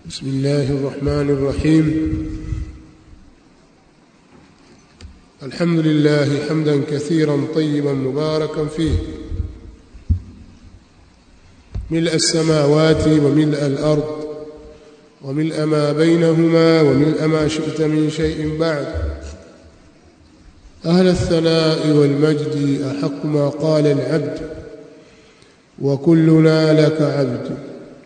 بسم الله الرحمن الرحيم. الحمد لله حمدا كثيرا طيبا مباركا فيه، ملء السماوات وملء الأرض وملء ما بينهما وملء ما شئت من شيء بعد. أهل الثناء والمجد أحق ما قال العبد، وكلنا لك عبد.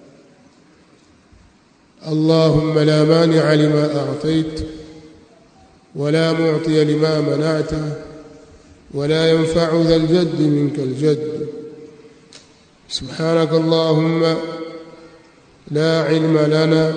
اللهم لا مانع لما أعطيت ولا معطي لما منعته ولا ينفع ذا الجد منك الجد. سبحانك اللهم لا علم لنا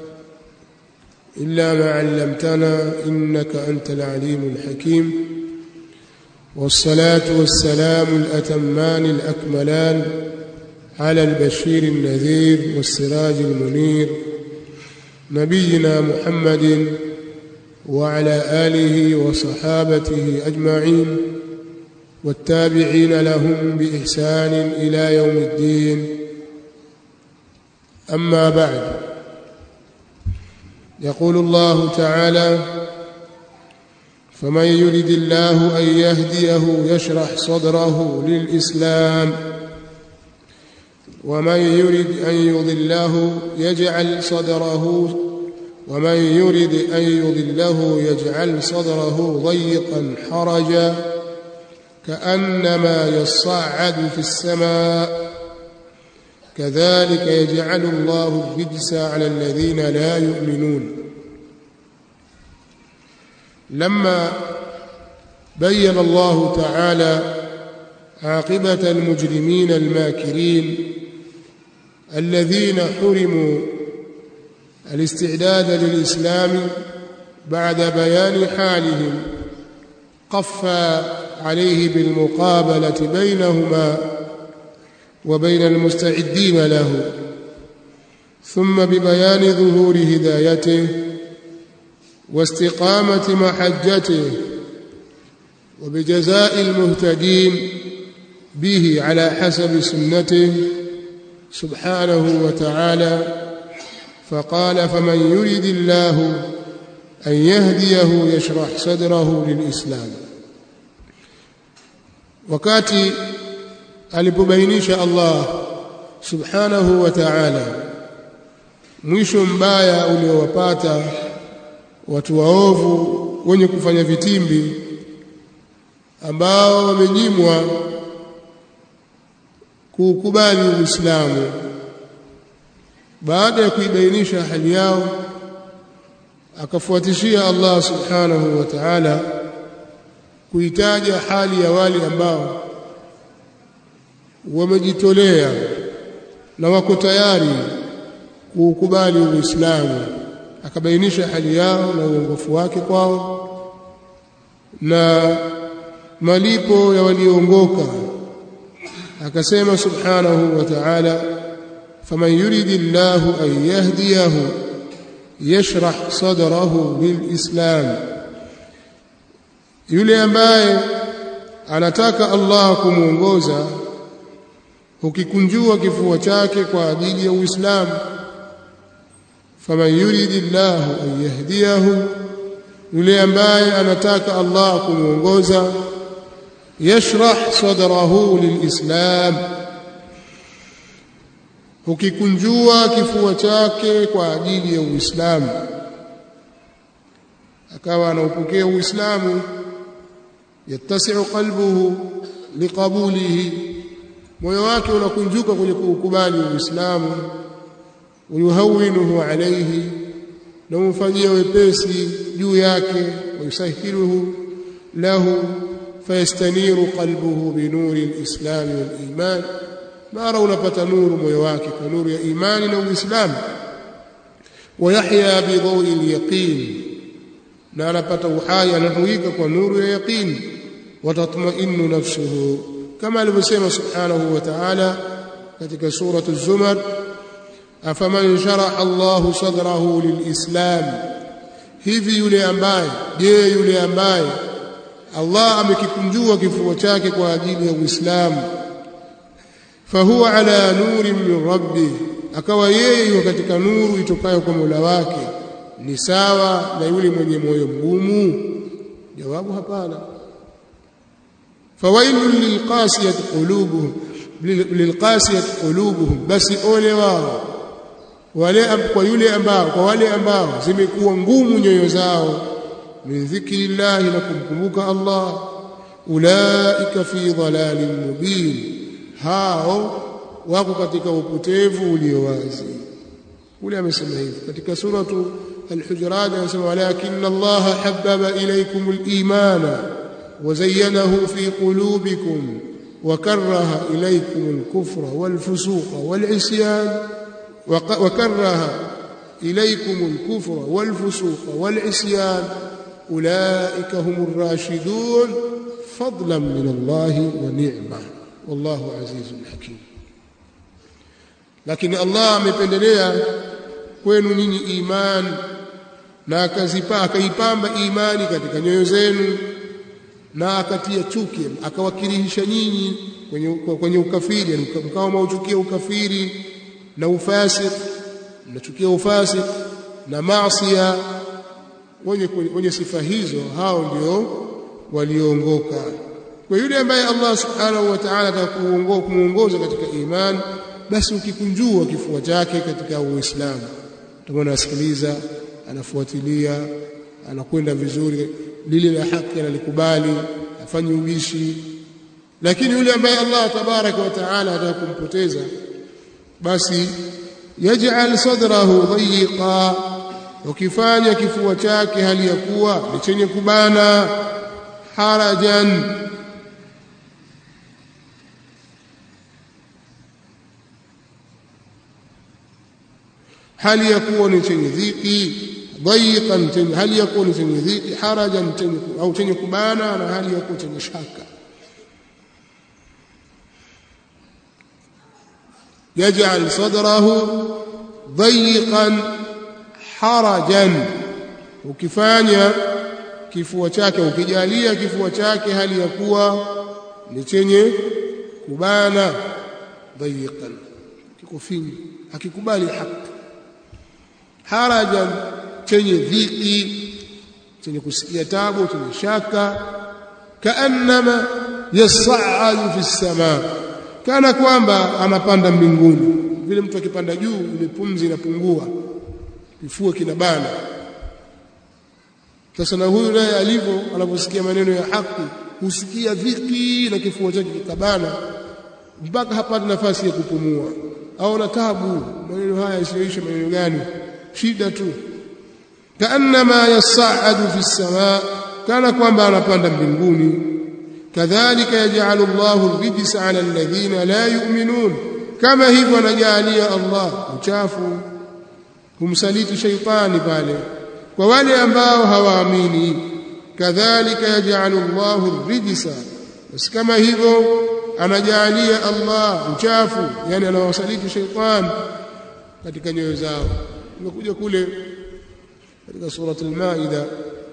إلا ما علمتنا إنك أنت العليم الحكيم. والصلاة والسلام الأتمان الأكملان على البشير النذير والسراج المنير نبينا محمد وعلى آله وصحابته أجمعين والتابعين لهم بإحسان إلى يوم الدين. أما بعد، يقول الله تعالى: فمن يرد الله أن يهديه يشرح صدره للإسلام ومن يرد أن يضله يجعل صدره ضيقا حرجا كأنما يصعد في السماء كذلك يجعل الله الرجس على الذين لا يؤمنون. لما بين الله تعالى عاقبة المجرمين الماكرين الذين حرموا الاستعداد للإسلام بعد بيان حالهم، قفى عليه بالمقابلة بينهما وبين المستعدين له، ثم ببيان ظهور هدايته واستقامة محجته وبجزاء المهتدين به على حسب سنته سبحانه وتعالى. فقال: فمن يرد الله أن يهديه يشرح صدره للإسلام. wakati alipobainisha Allah subhanahu wa ta'ala mwisho mbaya uliowapata watu waovu wenye kufanya vitimbi ambao wamenyimwa kukubali Uislamu, baada ya kuibainisha hali yao akafuatishia Allah subhanahu wa ta'ala kuitaja hali ya wale ambao wamejitolea na wako tayari kukubali Uislamu. Akabainisha hali yao na uongofu wake kwao na malipo ya walioongoka. Akasema subhanahu wa ta'ala: faman yuridillahu an yahdiyahu yashrah sadrahu lilislam, yule ambaye anataka Allah kumuongoza hukikunjua kifua chake kwa ajili ya Uislamu. faman yuridillahu an yahdiyahu, yule ambaye anataka Allah kumuongoza, yashrah sadrahu lilislam, hukikunjua kifua chake kwa ajili ya Uislamu, akawa anaupokea Uislamu. yattasi'u qalbuhu liqabulihi, moyo wake unakunjuka kwenye kukubali Uislamu. Wayuhawinuhu alayhi, na umfanyia wepesi juu yake. Wayusahiluhu lahu fayastaniru qalbuhu binuri alislam waliman, mara unapata nuru moyo wake kwa nuru ya imani na Uislamu. Wayahya bidhawi alyaqin, na anapata uhai, anahuika kwa nuru ya yaqin. Watatma'innu nafsuhu, kama alivyosema subhanahu wa ta'ala katika suratu az-Zumar: afaman sharaha Allahu sadrahu lilislam, hivi yule ambaye Allah amekikunjua kifua chake kwa ajili ya Uislamu, fahuwa ala nurin min rabbih, akawa yeye yuko katika nuru itokayo kwa Mola wake, ni sawa na yule mwenye moyo mgumu? Jawabu, hapana. Fawailul lilqasiyati qulubuhum, basi ole wao kwa wale ambao zimekuwa ngumu nyoyo zao, min dhikrillahi, na kumkumbuka Allah, ulaika fi dhalalin mubin, hao wako katika upotevu ulio wazi. Ule amesema hivi katika suratu Al-Hujurat, anasema walakinna Allah habbaba ilaykum al-imana wa zayyanahu fi qulubikum wa karaha ilaykum al-kufra wal-fusuqa wal-isyan وكره إليكم الكفر والفسوق والعصيان أولئك هم الراشدون فضلا من الله ونعمة والله عزيز حكيم. lakini Allah amependelea kwenu nyinyi imani na akaipamba imani katika nyoyo zenu na akatia chuki, akawakirihisha nyinyi kwenye ukafiri, mkawa mauchukia ukafiri na ufasik, mnachukia ufasik na maasiya. Wenye sifa hizo, hao ndio walioongoka. Kwa yule ambaye Allah subhanahu wa ta'ala atakuongoza katika imani, basi ukikunjua kifua chake katika Uislamu, utaona asikiliza, anafuatilia, anakwenda vizuri, lile la haki analikubali, afanye ubishi. Lakini yule ambaye Allah tabaraka wa ta'ala atakumpoteza, basi yaj'al sadrahu dayiqa, ukifanya kifua chake hali ya kuwa ni chenye kubana, harajan, hali ya kuwa ni chenye dhiki, dayiqan, hali ya kuwa ni chenye dhiki, harajan, au chenye kubana, na hali ya kuwa chenye shaka. يجعل صدره ضيقا حرجا, ukifanya kifua chake, ukijalia kifua chake hali ya kuwa ni chenye kubana, dayiqan, kikufinyi, hakikubali haki, harajan, chenye dhiki, chenye kusikia tabu, chenye shaka, kaannama yas'adu fi as-samaa, kana kwamba anapanda mbinguni. Vile mtu akipanda juu, ile pumzi inapungua, kifua kinabana. Sasa na huyu naye alivyo, anaposikia maneno ya haki, husikia dhiki na kifua chake kikabana, mpaka hapata nafasi ya kupumua, au na tabu. Maneno haya yasiyoisha, maneno gani? Shida tu. Kaannama yas'adu fi as-samaa, kana kwamba anapanda mbinguni. kadhalika yaj'alu Allahu ar-rijsa 'ala alladhina la yu'minun, kama hivyo anajalia Allah uchafu, humsaliti shaitani pale kwa wale ambao hawaamini. Kadhalika yaj'alu Allahu ar-rijsa, basi kama hivyo anajalia Allah uchafu, yani anawasaliti shaitani katika nyoyo zao. Imekuja kule katika surah al-Maida,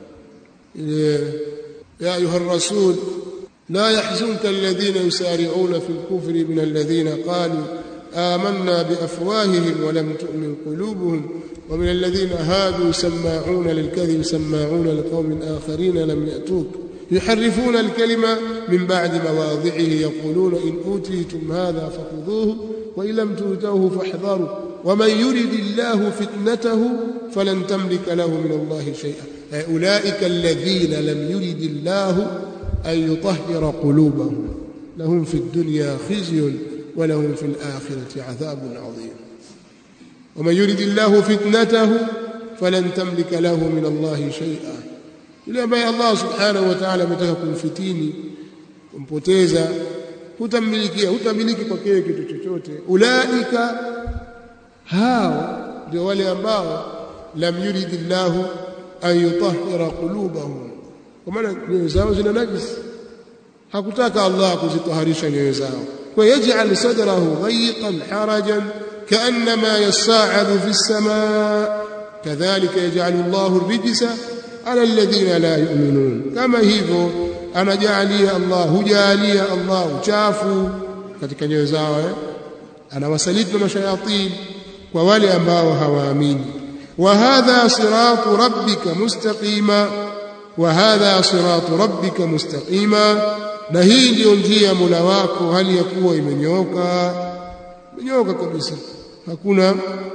ya ayuha ar-rasul لا يحزنك الذين يسارعون في الكفر من الذين قالوا آمنا بأفواههم ولم تؤمن قلوبهم ومن الذين هادوا سماعون للكذب سماعون لقوم آخرين لم يأتوك يحرفون الكلمة من بعد مواضعه يقولون إن أوتيتم هذا فخذوه وإن لم تؤتوه فاحذروا ومن يرد الله فتنته فلن تملك له من الله شيئا أولئك الذين لم يرد الله أن يطهر قلوبهم لهم في الدنيا خزي ولهم في الآخرة عذاب عظيم ومن يرد الله فتنته فلن تملك له من الله شيئا. Yule ambaye Allah subhanahu wa ta'ala ametaka kumfitini, kumpoteza, hutamiliki kwake kitu chochote. Ulaika, hao ndio wale ambao lam yuridillahu an yutahhira qulubahum, kwa maana nyoyo zao zina najisi, hakutaka Allah kuzitaharisha nyoyo zao. Kwa yaj'al sadrahu dayiqan harajan kaannama yas'adu fi as-samaa kadhalika yaj'alu Allahu ar-rijsa 'ala alladhina la yu'minun, kama hivyo anajalia Allah, hujalia Allah uchafu katika nyoyo zao, anawasaliti na mashayatin kwa wale ambao hawaamini. Wa hadha siratu rabbika mustaqima, wa hadha siratu rabbika mustaqima, na hii ndio njia ya Mola wako hali ya kuwa imenyooka kabisa, hakuna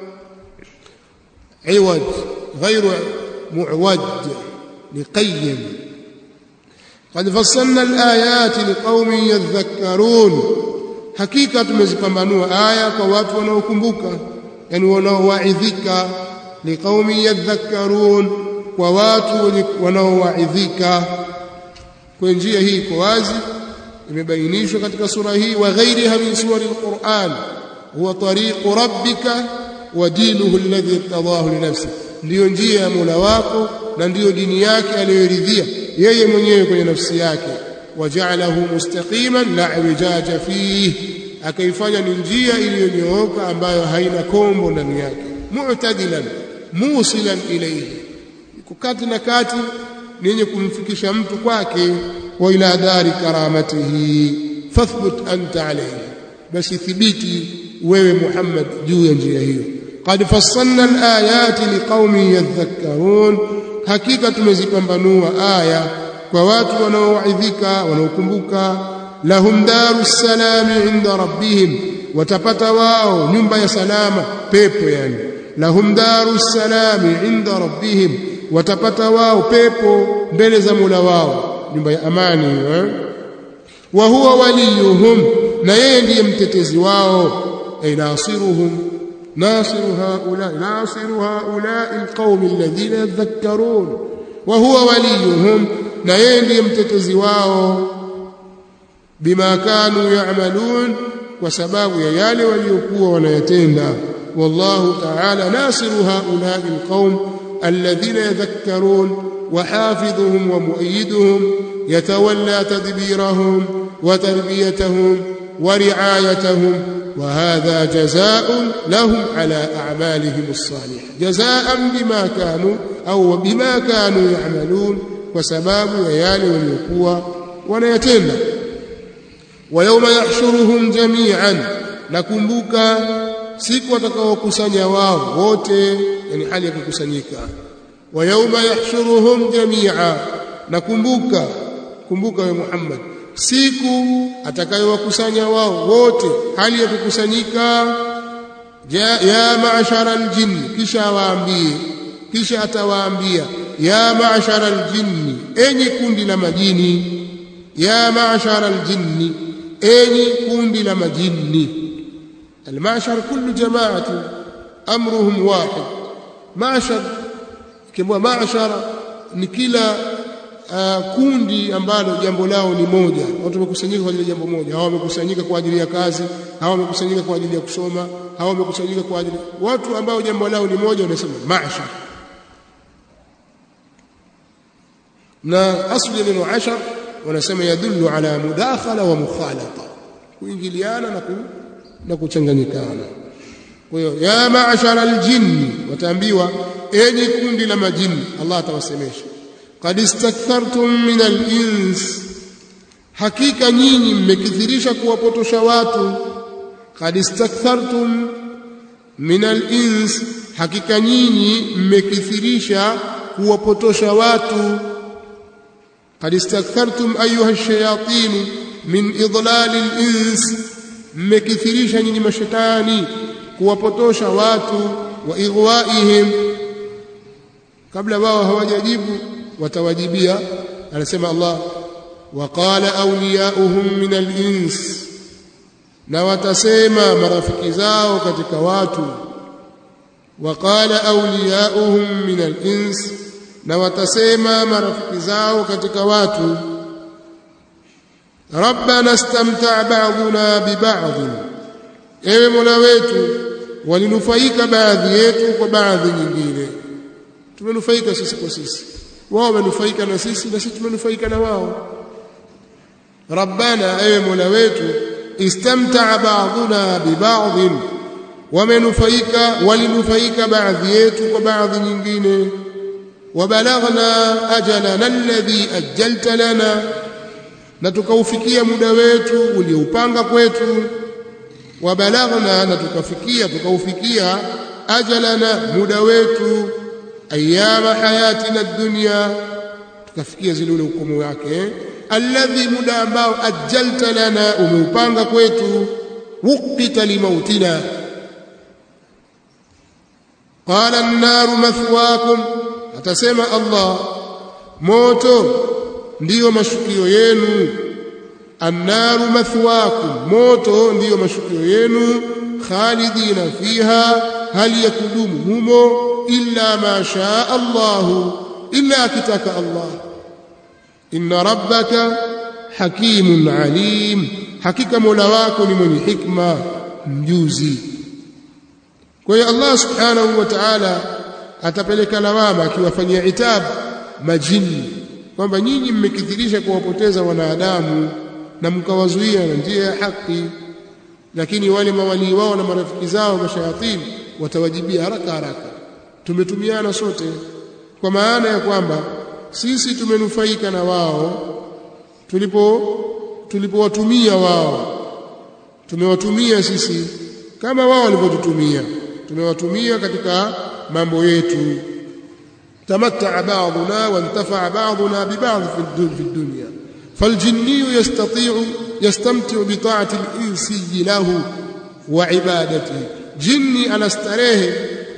iwaj ghairu mu'waj liqayyim. qad fassalna al-ayati liqaumin yadhakkarun, hakika tumezipambanua aya kwa watu wanaokumbuka, yani wanaowaidhika. Liqaumin yadhakkarun, kwa watu wanaowaidhika. Kwa njia hii iko wazi, imebainishwa katika sura hii. Wa ghairiha min suwari al-Qur'an huwa tariqu rabbika wa dinuhu alladhi irtadahu li nafsihi, ndiyo njia ya Mola wako na ndiyo dini yake aliyoridhia yeye mwenyewe kwenye nafsi yake. Waja'alahu mustaqiman la iwaja fihi, akaifanya ni njia iliyonyooka ambayo haina kombo ndani yake. Mu'tadilan musilan ilayhi, kukati na kati ni yenye kumfikisha mtu kwake. Wa ila dari karamatihi fathbut anta alayhi, basi thibiti wewe Muhammad juu ya njia hiyo. qad fassalna al-ayati liqaumin yadhakkarun, hakika tumezipambanua aya kwa watu wanaowaidhika, wanaokumbuka. Lahum darus salami inda rabbihim, watapata wao nyumba ya salama, pepo yani. Lahum darus salami inda rabbihim, watapata wao pepo mbele za Mola wao, nyumba ya amani. Wa huwa waliyuhum, na yeye ndiye mtetezi wao. Ay nasiruhum, nasiru haula alqawmi alladhina yadhakkarun. Wa huwa waliyuhum, na yeye ndiye mtetezi wao. Bima kanu ya'malun, kwa sababu ya yale waliokuwa wanayatenda. Wallahu ta'ala nasiru haula alqawm alladhina yadhakkarun, wa hafidhuhum wa mu'ayyiduhum yatawalla tadbirahum wa tarbiyatahum wa ri'ayatahum. وهذا جزاء لهم على أعمالهم الصالحة، جزاء بما كانوا أو بما كانوا يعملون، وسباب ييال واليقوى ونيتنا. ويوم يحشرهم جميعا، نكمبوك siku watakaokusanya wao wote, yani hali ya kukusanyika. ويوم يحشرهم جميعا، nakumbuka ya Muhammad siku atakayowakusanya wao wote hali ya kukusanyika. Ya ma'shara al-jinn, kisha atawaambia ya ma'shara al-jinn, enyi kundi la majini. Ya ma'shara al-jinn, enyi kundi la majini. Al-ma'shar kullu jama'atin amruhum wahid. Ma'shar kimwa ma'shara ni kila kundi ambalo jambo lao ni moja. Watu wamekusanyika kwa ajili ya jambo moja. Hawa wamekusanyika kwa ajili ya kazi, hawa wamekusanyika kwa ajili ya kusoma, hawa wamekusanyika kwa ajili, watu ambao jambo lao ni moja wanasema ma'shar. Na asli neno ashar wanasema yadullu ala mudakhala wa mukhalata, kuingiliana na kuchanganyikana. Kwa hiyo ya ma'shara al-jinn, wataambiwa enyi kundi la majini. Allah atawasemesha qad istakthartum min al-ins, hakika nyinyi mmekithirisha kuwapotosha watu. Qad istakthartum min al-ins, hakika nyinyi mmekithirisha kuwapotosha watu. Qad istakthartum ayuha ash-shayatin min idlal al-ins, mmekithirisha nyinyi mashaitani kuwapotosha watu. Wa ighwaihim, kabla wao hawajajibu watawajibia. Anasema Allah, waqala awliyauhum min al-ins, na watasema marafiki zao katika watu. Waqala awliyauhum min al-ins, na watasema marafiki zao katika watu. Rabbana istamta'a ba'duna bi ba'd, ewe Mola wetu walinufaika baadhi yetu kwa baadhi nyingine. Tumenufaika sisi kwa sisi, wao wamenufaika na sisi, na sisi tumenufaika na wao. Rabbana, ewe Mola wetu, istamta'a ba'duna bi ba'd, walinufaika baadhi yetu kwa baadhi nyingine. Wabalaghna ajalana alladhi ajjalta lana, na tukaufikia muda wetu ulioupanga kwetu. Wabalaghna, na tukaufikia ajalana muda wetu ayyama hayatina dunya tukafikia zile ule hukumu wake alladhi muda ambao ajjalta lana umeupanga kwetu wuqita limautina qala an-naru mathwaakum atasema Allah moto ndiyo mashukio yenu an-naru mathwaakum moto ndiyo mashukio yenu khalidina fiha hal yakudumu humo illa ma shaa Allah illa kitaka Allah inna rabbaka hakimun alim hakika mola wako ni mwenye hikma mjuzi kwa hiyo Allah subhanahu wa ta'ala atapeleka lawama akiwafanyia itab majini kwamba nyinyi mmekithirisha kuwapoteza wanadamu na mkawazuia na njia ya haki lakini wale mawali wao na marafiki zao mashayatini watawajibia haraka tumetumiana sote kwa maana ya kwamba sisi tumenufaika na wao tulipowatumia wao tumewatumia sisi kama wao walivyotutumia tumewatumia katika mambo yetu tamatta ba'duna wa intafa ba'duna bi ba'd fi dunya فالجني يستمتع بطاعة الإنسي له وعبادته جني على استريه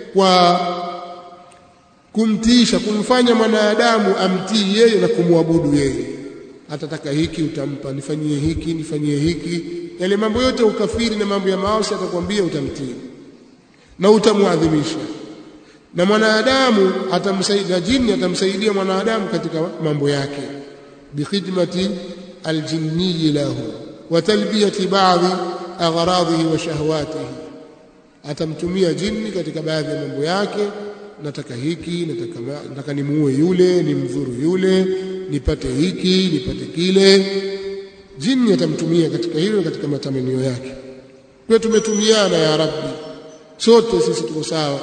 وكمتيشا kumfanya mwanadamu amtii yeye na kumwabudu yeye atataka hiki utampa nifanyie hiki yale mambo yote ukafiri na mambo ya maasi atakwambia utamtii na utamuadhimisha na mwanadamu atamsaidia jini atamsaidia mwanadamu katika mambo yake بخدمة الجني له وتلبية بعض أغراضه وشهواته atamtumia jini katika baadhi ya mambo yake nataka hiki nataka nimuue yule nimdhuru yule nipate hiki nipate kile jini atamtumia katika hilo katika matamanio yake kwa tumetumiana ya rabbi sote sisi tuko sawa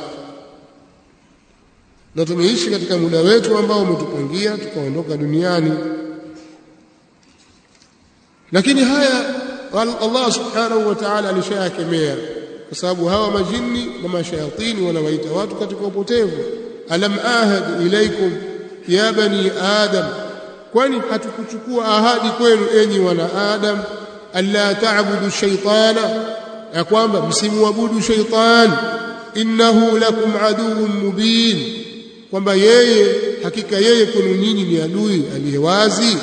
na tumeishi katika muda wetu ambao umetupangia tukaondoka duniani lakini haya Allah subhanahu wa ta'ala alishayakemea kwa sababu hawa majini na mashayatini wanawaita watu katika upotevu alam ahad ilaikum ya bani adam kwani hatukuchukua ahadi kwenu enyi wana adam alla ta'budu shaytana ya kwamba msimuabudu shaytan innahu lakum aduwwun mubin kwamba yeye hakika yeye kwenu nyinyi ni adui aliyewazi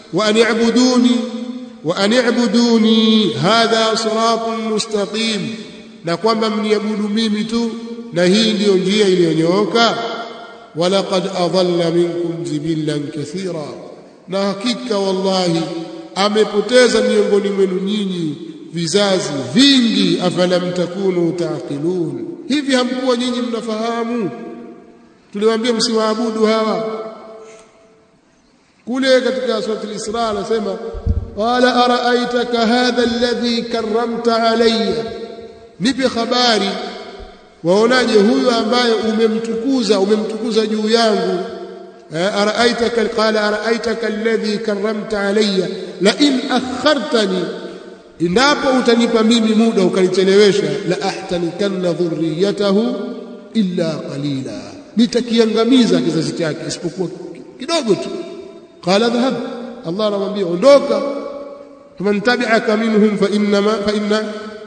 wa ani'buduni hadha siratun mustaqim na kwamba mniabudu mimi tu na hii ndiyo njia iliyonyooka walaqad adalla minkum jibillan kathira na hakika wallahi amepoteza miongoni mwenu nyinyi vizazi vingi afalam takunu taqilun hivi hamkuwa nyinyi mnafahamu tuliwaambia msiwaabudu hawa kule katika sura al-Isra anasema qala ara'aytaka hadha alladhi karramta alayya nipi habari waonaje huyu ambaye umemtukuza juu yangu ara'aytaka alladhi karramta alayya la in akhartani endapo utanipa mimi muda ukanichelewesha la ahtanikanna dhurriyatahu illa qalila nitakiangamiza kizazi chake isipokuwa kidogo tu qala dhahab Allah anamwambia ondoka faman tabi'aka minhum fa inna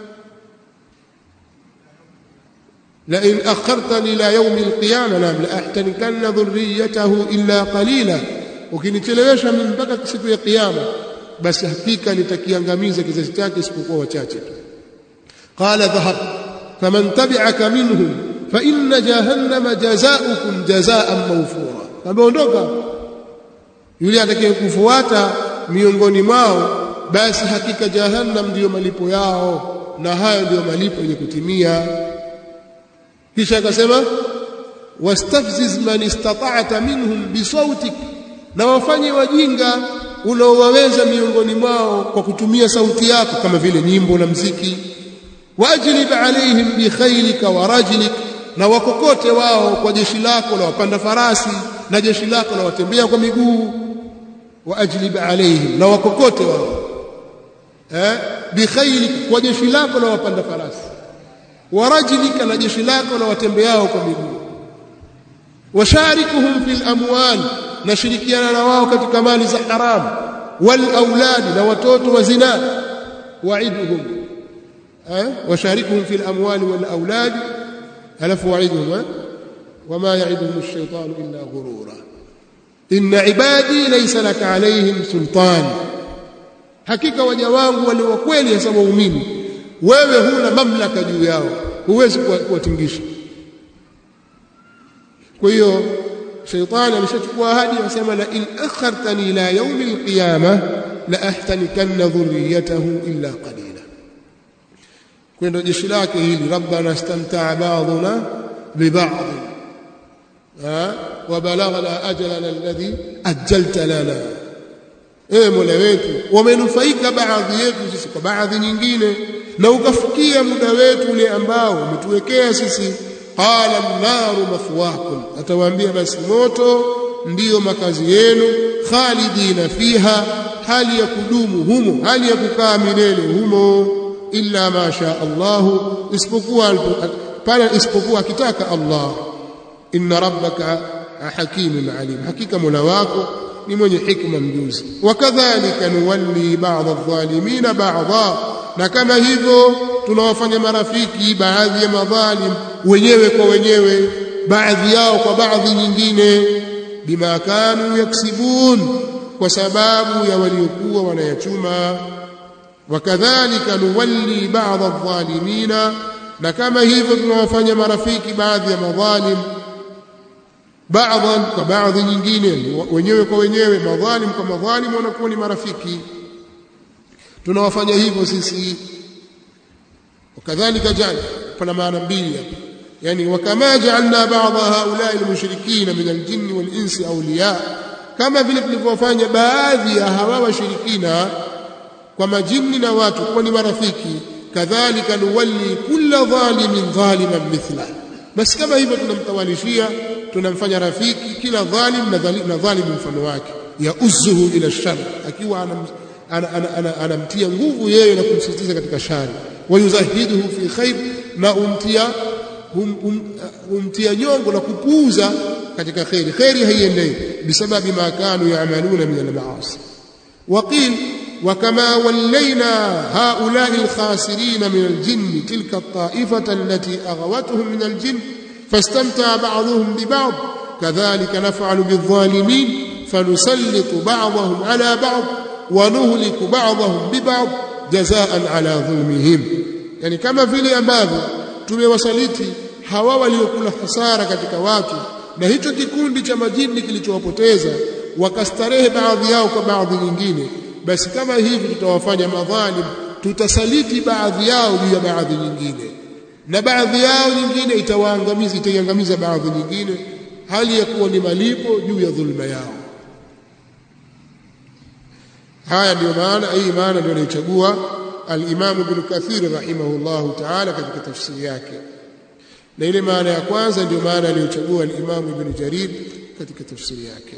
la in akhartani ila yawm alqiyamah la ahtanikanna dhurriyatahu illa qalila ukinichelewesha mimi mpaka siku ya kiyama basi hakika nitakiangamiza kizazi chake isipokuwa wachache tu qala dhahab faman tabi'aka minhum fa inna jahannama jazaa'ukum jazaa'an mawfura kaondoka yule atakayekufuata miongoni mwao basi hakika jahannam ndiyo malipo yao na hayo ndiyo malipo yenye kutimia kisha akasema wastafziz man istata'ta minhum bisautik na wafanye wajinga unaowaweza miongoni mwao kwa kutumia sauti yako kama vile nyimbo na mziki wajlib alaihim bi khaylika wa rajlik na wakokote wao kwa jeshi lako la wapanda farasi na jeshi lako la watembea kwa miguu waajlib alaihim na wakokote wao bi khaylik kwa jeshi lako la wapanda farasi wa rajlika, na jeshi lako na watembeao kwa miguu, washarikuhum fil amwal, na shirikiana na wao katika mali za haramu, wal aulad, na watoto wa zina, wa'iduhum washarikuhum fil amwal wal aulad, alafu wa'iduhum wama ya'iduhum ash-shaytanu illa ghurura, inna ibadi laysa laka alayhim sultan, hakika waja wangu wale wa kweli hasa waumini, wewe huna mamlaka juu yao, huwezi kuwatingisha. Kwa hiyo shaytani alishachukua ahadi, anasema la in akhartani ila yawm alqiyamah la ahtanikanna dhurriyyatahu illa qalila. Kwenda jeshi lake hili, rabbana istamta'a ba'duna bi ba'd wa balaghna ajalana alladhi ajjalta lana, Mola wetu, wamenufaika baadhi yetu sisi kwa baadhi nyingine, na ukafikia muda wetu ule ambao umetuwekea sisi. Qala an-naru mathwaakum, atawaambia basi moto ndiyo makazi yenu, khalidina fiha, hali ya kudumu humo, hali ya kukaa milele humo, illa ma sha Allah, isipokuwa akitaka Allah. Inna rabbaka hakimun alim, hakika Mola wako ni mwenye hikma mjuzi. Wakadhalika nuwalli ba'd adh-dhalimina ba'dha, na kama hivyo tunawafanya marafiki baadhi ya madhalim wenyewe kwa wenyewe, baadhi yao kwa baadhi nyingine, bima kanu yaksibun, kwa sababu ya waliokuwa wanayachuma. Wakadhalika nuwalli ba'd adh-dhalimina, na kama hivyo tunawafanya marafiki baadhi ya madhalim baadhan kwa baadhi nyingine, wenyewe kwa wenyewe, madhalim kwa madhalim wanakuwa ni marafiki, tunawafanya hivyo sisi. Wakadhalika ja'al, pana maana mbili hapa, yani wakama ja'alna ba'dha haula'i al-mushrikeen min al-jinni wal-insi awliya, kama vile tulivyofanya baadhi ya hawa washirikina kwa majini na watu kuwa ni marafiki, kadhalika nuwalli kulla dhalimin dhaliman mithla, basi kama hivyo tunamtawalishia, tunamfanya rafiki kila dhalim na dhalim mfano wake, ya uzzuhu ila shar, akiwa anamtia nguvu yeye na kumsisitiza katika shari, wa yuzahiduhu fi khair, na umtia nyongo na kupuuza katika khairi. Khairi haiendei bisababi ma kanu ya'maluna min al-ma'asi. Waqil وكما ولينا هؤلاء الخاسرين من الجن تلك الطائفة التي أغوتهم من الجن فاستمتع بعضهم ببعض كذلك نفعل بالظالمين فنسلط بعضهم على بعض ونهلك بعضهم ببعض جزاء على ظلمهم. يعني كما vile ambavyo tumewasaliti hawa waliokula hasara katika watu na hicho kikundi cha majini kilichowapoteza wakastarehe baadhi yao kwa baadhi nyingine, basi kama hivi tutawafanya madhalim, tutasaliti baadhi yao juu ya baadhi nyingine, na baadhi yao nyingine itaiangamiza baadhi nyingine, hali ya kuwa ni malipo juu ya dhulma yao. Haya ndio maana, hii maana ndio alichagua al-Imam Ibn Kathir rahimahullahu ta'ala katika tafsiri yake, na ile maana ya kwanza ndio maana aliyochagua al-Imam Ibn Jarir katika tafsiri yake.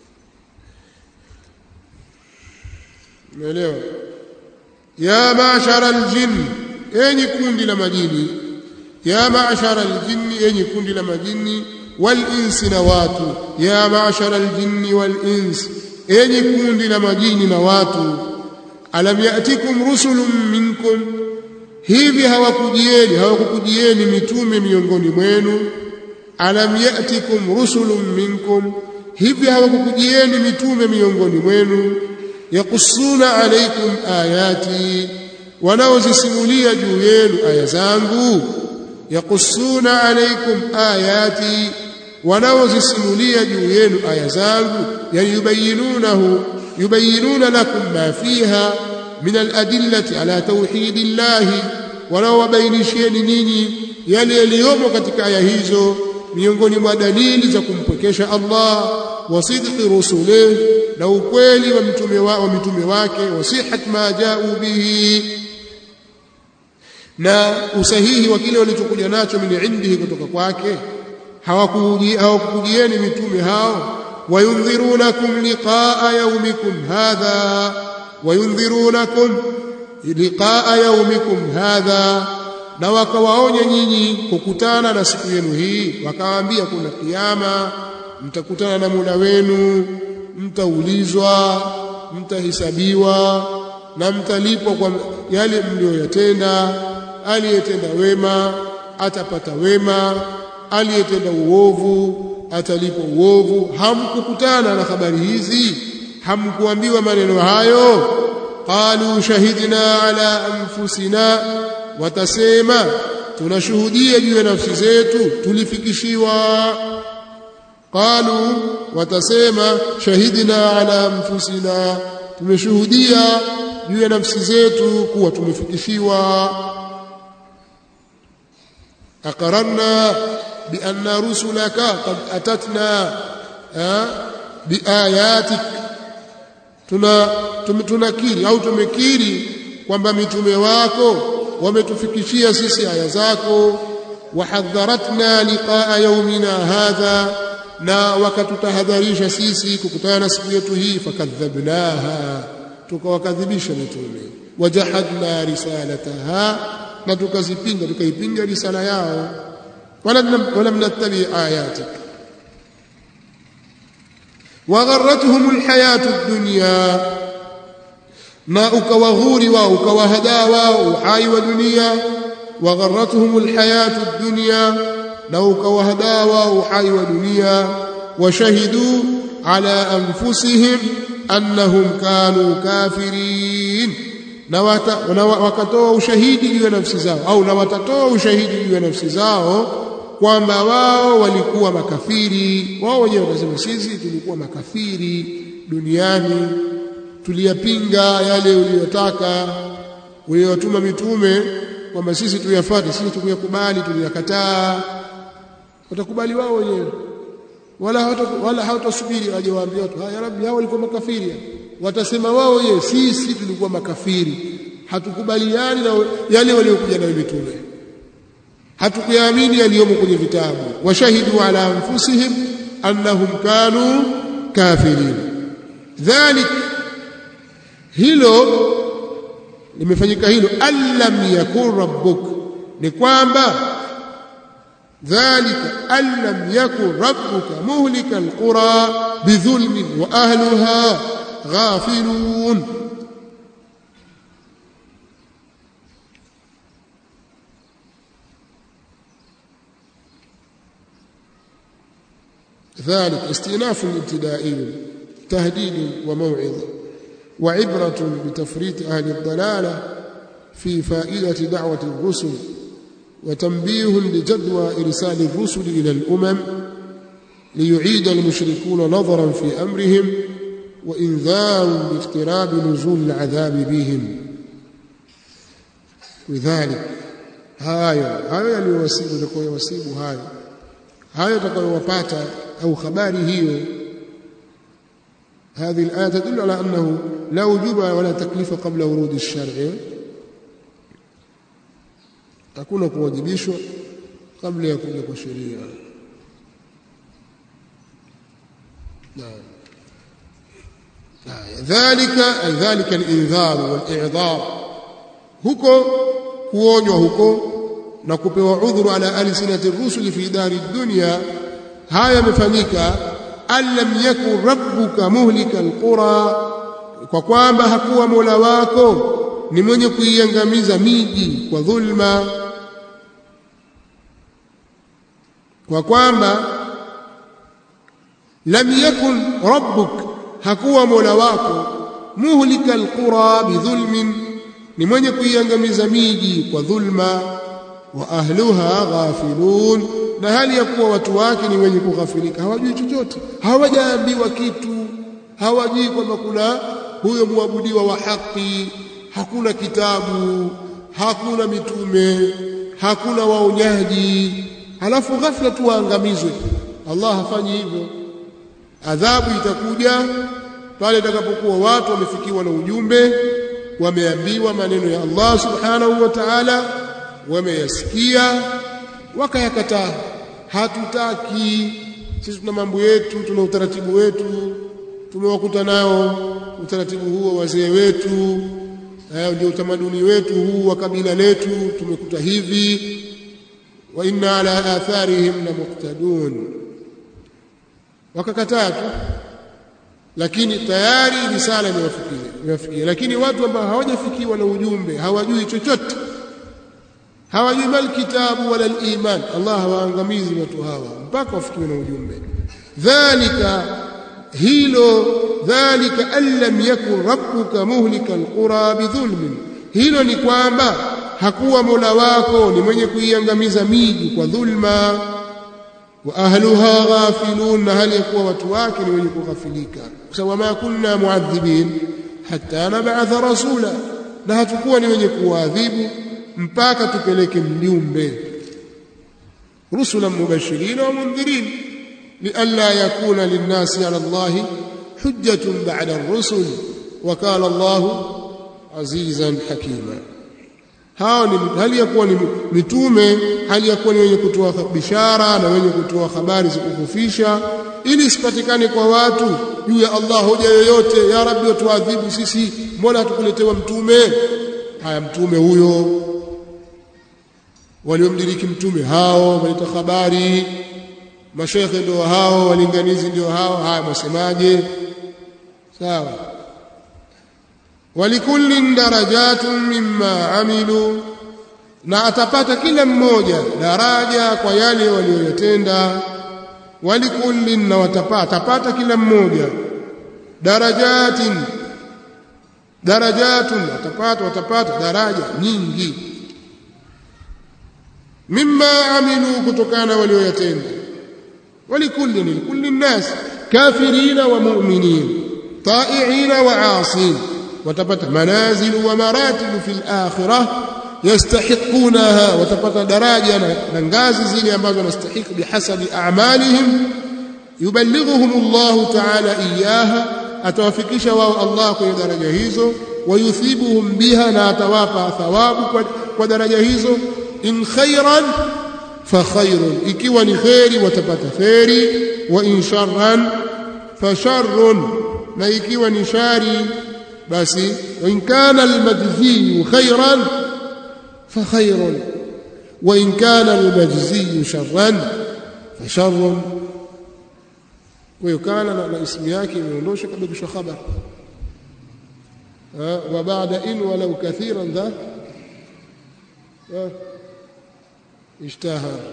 Umeelewa? Ya ma'shara al-jinn, enyi kundi la majini, ya ma'shara al-jinn, enyi kundi la majini, wal insi, na watu, ya ma'shara al-jinn wal insi, enyi kundi la majini na watu, alam ya'tikum rusulun minkum, hivi hawakukujieni mitume miongoni mwenu, alam ya'tikum rusulun minkum, hivi hawakukujieni mitume miongoni mwenu, yaqussuna alaykum ayati, wanaozisimulia juu yenu aya zangu, yaqussuna alaykum ayati, wanaozisimulia juu yenu aya zangu, yani yubayyinuna lakum ma fiha min al-adillati ala tauhidillahi, wanaowabainisheni ninyi yale yaliyomo katika aya hizo miongoni mwa dalili za kumpwekesha Allah, wa sidqi rusulihi, na ukweli wa mitume wake, wa sihat ma ja'u bihi, na usahihi wa kile walichokuja nacho min indihi, kutoka kwake. Hawakukujieni mitume hao, wayundhirunakum liqa'a yawmikum hadha, wayundhirunakum liqa'a yawmikum hadha, na wakawaonya nyinyi kukutana na siku yenu hii, wakawaambia kuna kiyama, mtakutana na Mola wenu, mtaulizwa, mtahesabiwa na mtalipwa kwa yale mlioyatenda. Aliyetenda wema atapata wema, aliyetenda uovu atalipwa uovu. Hamkukutana na habari hizi? Hamkuambiwa maneno hayo? Qalu shahidna ala anfusina, watasema tunashuhudia juu ya nafsi zetu, tulifikishiwa. Qalu, watasema shahidna ala anfusina, tumeshuhudia juu ya nafsi zetu kuwa tumefikishiwa. Aqararna bi anna rusulaka qad atatna biayatik, tunakiri au tumekiri kwamba mitume wako wametufikishia sisi aya zako. Wahadharatna liqaa yawmina hadha, na wakatutahadharisha sisi kukutana na siku yetu hii. Fakadhabnaha, tukawakadhibisha mitume. Wajahadna risalataha, na tukaipinga risala yao. Walam nattabi ayatik wagharratuhum alhayatu ad-dunya, na ukawaghuri wao, ukawahadaa wao uhai wa dunia. Wagharratuhum alhayatu ad-dunya, na ukawahadaa wao uhai wa dunia. Washahidu ala anfusihim annahum kanu kafirin, na wakatoa ushahidi juu ya nafsi zao, au na watatoa ushahidi juu ya nafsi zao kwamba wao walikuwa makafiri. Wao wenyewe watasema sisi tulikuwa makafiri duniani, tuliyapinga yale uliyotaka uliyotuma mitume kwamba sisi tuyafuate, sisi tukuyakubali, tuliyakataa. Watakubali wao wenyewe, wala hawatasubiri aje waambie watu ya Rabbi hao walikuwa makafiri. Watasema wao wenyewe sisi tulikuwa makafiri, hatukubaliani na yale waliokuja nayo mitume, hatukuyaamini yaliyomo kwenye vitabu. Washahidu ala anfusihim annahum kanu kafirin. Dhalik, hilo limefanyika hilo. Allam yakun rabbuk, ni kwamba dhalika allam yakun rabbuka muhlika alqura bidhulmin wa ahliha ghafilun. ذلك استئناف ابتدائي تهديد وموعظة وعبرة بتفريط أهل الضلالة في فائدة دعوة الرسل، وتنبيه لجدوى إرسال الرسل إلى الأمم ليعيد المشركون نظرا في أمرهم، وإنذار باقتراب نزول العذاب بهم. لذلك هاyo yaliyowasibu hayo takayowapata au habari hiyo. هذه الآية تدل على أنه لا وجوب ولا تكليف قبل ورود الشرع، تكون kuwajibishwa kabla ya kuja kwa sheria. ذلك الإنذار والإعذار، huko kuonywa huko na kupewa udhuru ala alsinati rusuli fi dari dunya. Haya yamefanyika allam yakun rabbuka muhlika alqura, kwa kwamba hakuwa Mola wako ni mwenye kuiangamiza miji kwa dhulma, kwa kwamba lam yakun rabbuk, hakuwa Mola wako muhlika alqura bidhulmin, ni mwenye kuiangamiza miji kwa dhulma. Wa ahluha ghafilun, na hali ya kuwa watu wake ni wenye kughafilika, hawajui chochote, hawajaambiwa kitu, hawajui kwamba kuna huyo muabudiwa wa haki, hakuna kitabu, hakuna mitume, hakuna waonyaji, halafu ghafla tu waangamizwe. Allah hafanyi hivyo. Adhabu itakuja pale itakapokuwa watu wamefikiwa na ujumbe, wameambiwa maneno ya Allah subhanahu wa ta'ala, wameyasikia wakayakataa. Hatutaki sisi, tuna mambo yetu, tuna utaratibu wetu, tumewakuta nao utaratibu huo wazee wetu, ndio utamaduni wetu huu wa kabila letu, tumekuta hivi, wa inna ala atharihim la muqtadun. Wakakataa tu, lakini tayari risala imewafikia. Lakini watu ambao hawajafikiwa na ujumbe, hawajui chochote, hawajui mal kitabu wala al-iman, Allah hawaangamizi watu hawa mpaka wafikiwe na ujumbe. Dhalika allam yakun rabbuka muhlika alqura bidhulmin, hilo ni kwamba hakuwa Mola wako ni mwenye kuiangamiza miji kwa dhulma. Wa ahluha ghafilun, na hali yakuwa watu wake ni wenye kughafilika. Kwa sababu ma kunna muadhibin hatta nab'atha rasula, na hatakuwa ni wenye kuadhibu mpaka tupeleke mjumbe. Rusulan mubashirin wa mundhirin lialla yakuna linnasi ala Allahi hujjatun ba'da ar-rusul wa kana Allahu azizan hakima. Hao ni hali ya kuwa ni mitume, hali ya kuwa ni wenye kutoa bishara na wenye kutoa habari za kukufisha, ili isipatikane kwa watu juu ya Allah hoja yoyote, ya Rabbi watuadhibu sisi, mbona hatukuletewa mtume? Haya, mtume huyo, waliomdiriki mtume hao waleta habari, mashekhe ndio hao, walinganizi ndio hao. Haya, msemaje? Sawa. Walikullin darajatun mimma amilu, na atapata kila mmoja daraja kwa yale waliyotenda. Walikullin, na watapata kila mmoja darajatun, watapata daraja nyingi, mimma amilu, kutokana waliyotenda. Walikullin, likulli nnas, kafirina wa mu'minin, ta'i'ina wa 'asin, watapata manazil wa maratib fil akhirah yastahiqunaha, watapata daraja na ngazi zile ambazo wanastahiq bihasabi a'malihim. Yuballighuhum Allah ta'ala iyaha, atawafikisha wao Allah kwenye daraja hizo. Wayuthibuhum biha, na atawapa thawabu kwa daraja hizo. In khairan fa khairun, ikiwa ni khairi watapata khairi. Wa in sharran fa sharrun, na ikiwa ni shari basi wa in kana al-majzi khairan fa khairun wa in kana al-majzi sharran fa sharrun. Kwa hiyo kana na ismu yake imeondoshwa kabla ya khabar. Wa ba'da in walau kathiran dha اشتهر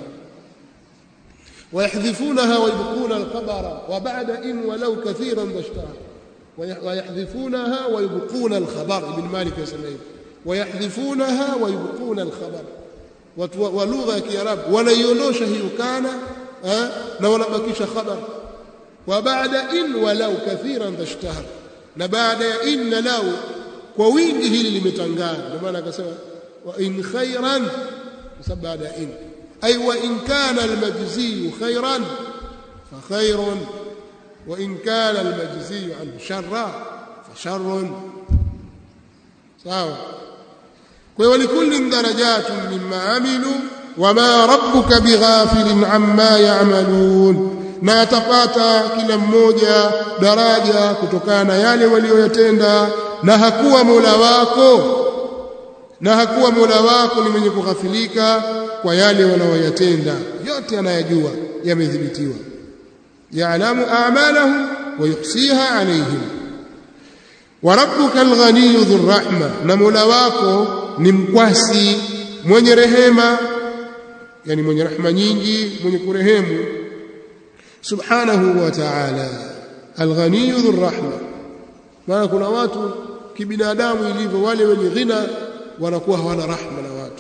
ويحذفونها ويبقون الخبر. وبعد إن ولو كثيرا ذا اشتهر ويحذفونها ويبقون الخبر. ابن مالك يسميه ويحذفونها ويبقون الخبر. ولغة كيراب ولا يونوش هي كان ولا بكيش خبر. وبعد إن ولو كثيرا ذا اشتهر, na baada ya inna lau kwa wingi hili limetangana. Ndio maana akasema wa in khairan, sababu baada ya in ay wa in kana al-majzi khairan fa khairun wa in kana al-majzi an sharra fa sharrun. Sawa. Kwa hiyo likullin darajatun mimma amilu wama rabbuka bighafilin amma ya'malun, na atapata kila mmoja daraja kutokana na yale walioyatenda, na hakuwa Mola wako ni mwenye kughafilika kwa yale wanaoyatenda. Yote anayajua, yamedhibitiwa. Ya'lamu a'malahum wa yuhsiha alayhim. Wa rabbuka al-ghaniyyu dhur rahma, na Mola wako ni mkwasi mwenye rehema, yani mwenye rahma nyingi, mwenye kurehemu. Subhanahu wa ta'ala, al-ghaniyyu dhur rahma. Maana kuna watu kibinadamu ilivyo, wale wenye ghina wanakuwa hawana rahma na watu.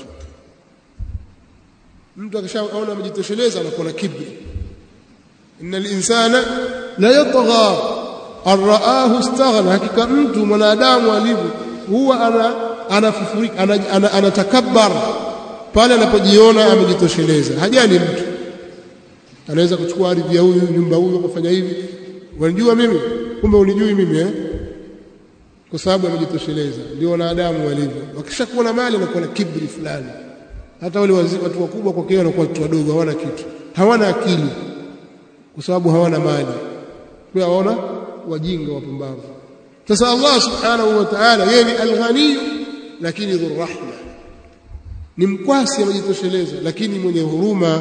Mtu akishaona amejitosheleza anakuwa na kibri. Innal insana la yatgha ar-ra'ahu istaghna, hakika mtu mwanadamu alivyo huwa anafufurika, anatakabbar pale anapojiona amejitosheleza. Hajali mtu, anaweza kuchukua ardhi ya huyu, nyumba huyu, kufanya hivi. Unajua mimi, kumbe unijui mimi kwa sababu amejitosheleza. Ndio wanadamu walivyo, wakishakuwa na mali wanakuwa na kibri fulani. Hata wale watu wakubwa kwa kile wanakuwa watu wadogo, hawana kitu, hawana akili, kwa sababu hawana mali. Kwa waona wajinga, wapumbavu. Sasa Allah subhanahu wa ta'ala, yeye ni al-ghani lakini dhur rahma, ni mkwasi amejitosheleza lakini mwenye huruma.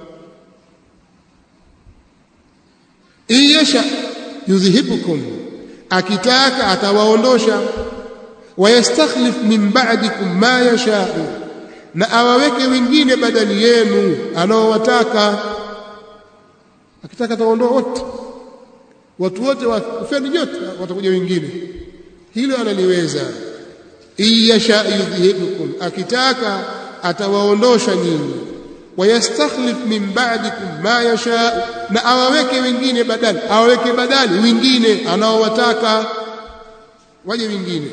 Iyasha yudhhibukum, akitaka atawaondosha. Wayastakhlif min ba'dikum ma yasha'u, na awaweke wengine badali yenu anaowataka. Akitaka ataondoa wote, watu wote wafeni nyote, watakuja wengine. Hilo analiweza. Iyasha yudhhibukum, akitaka atawaondosha nyinyi. Wayastakhlif min ba'dikum ma yasha, na awaweke wengine badali, awaweke badali wengine anaowataka, waje wengine.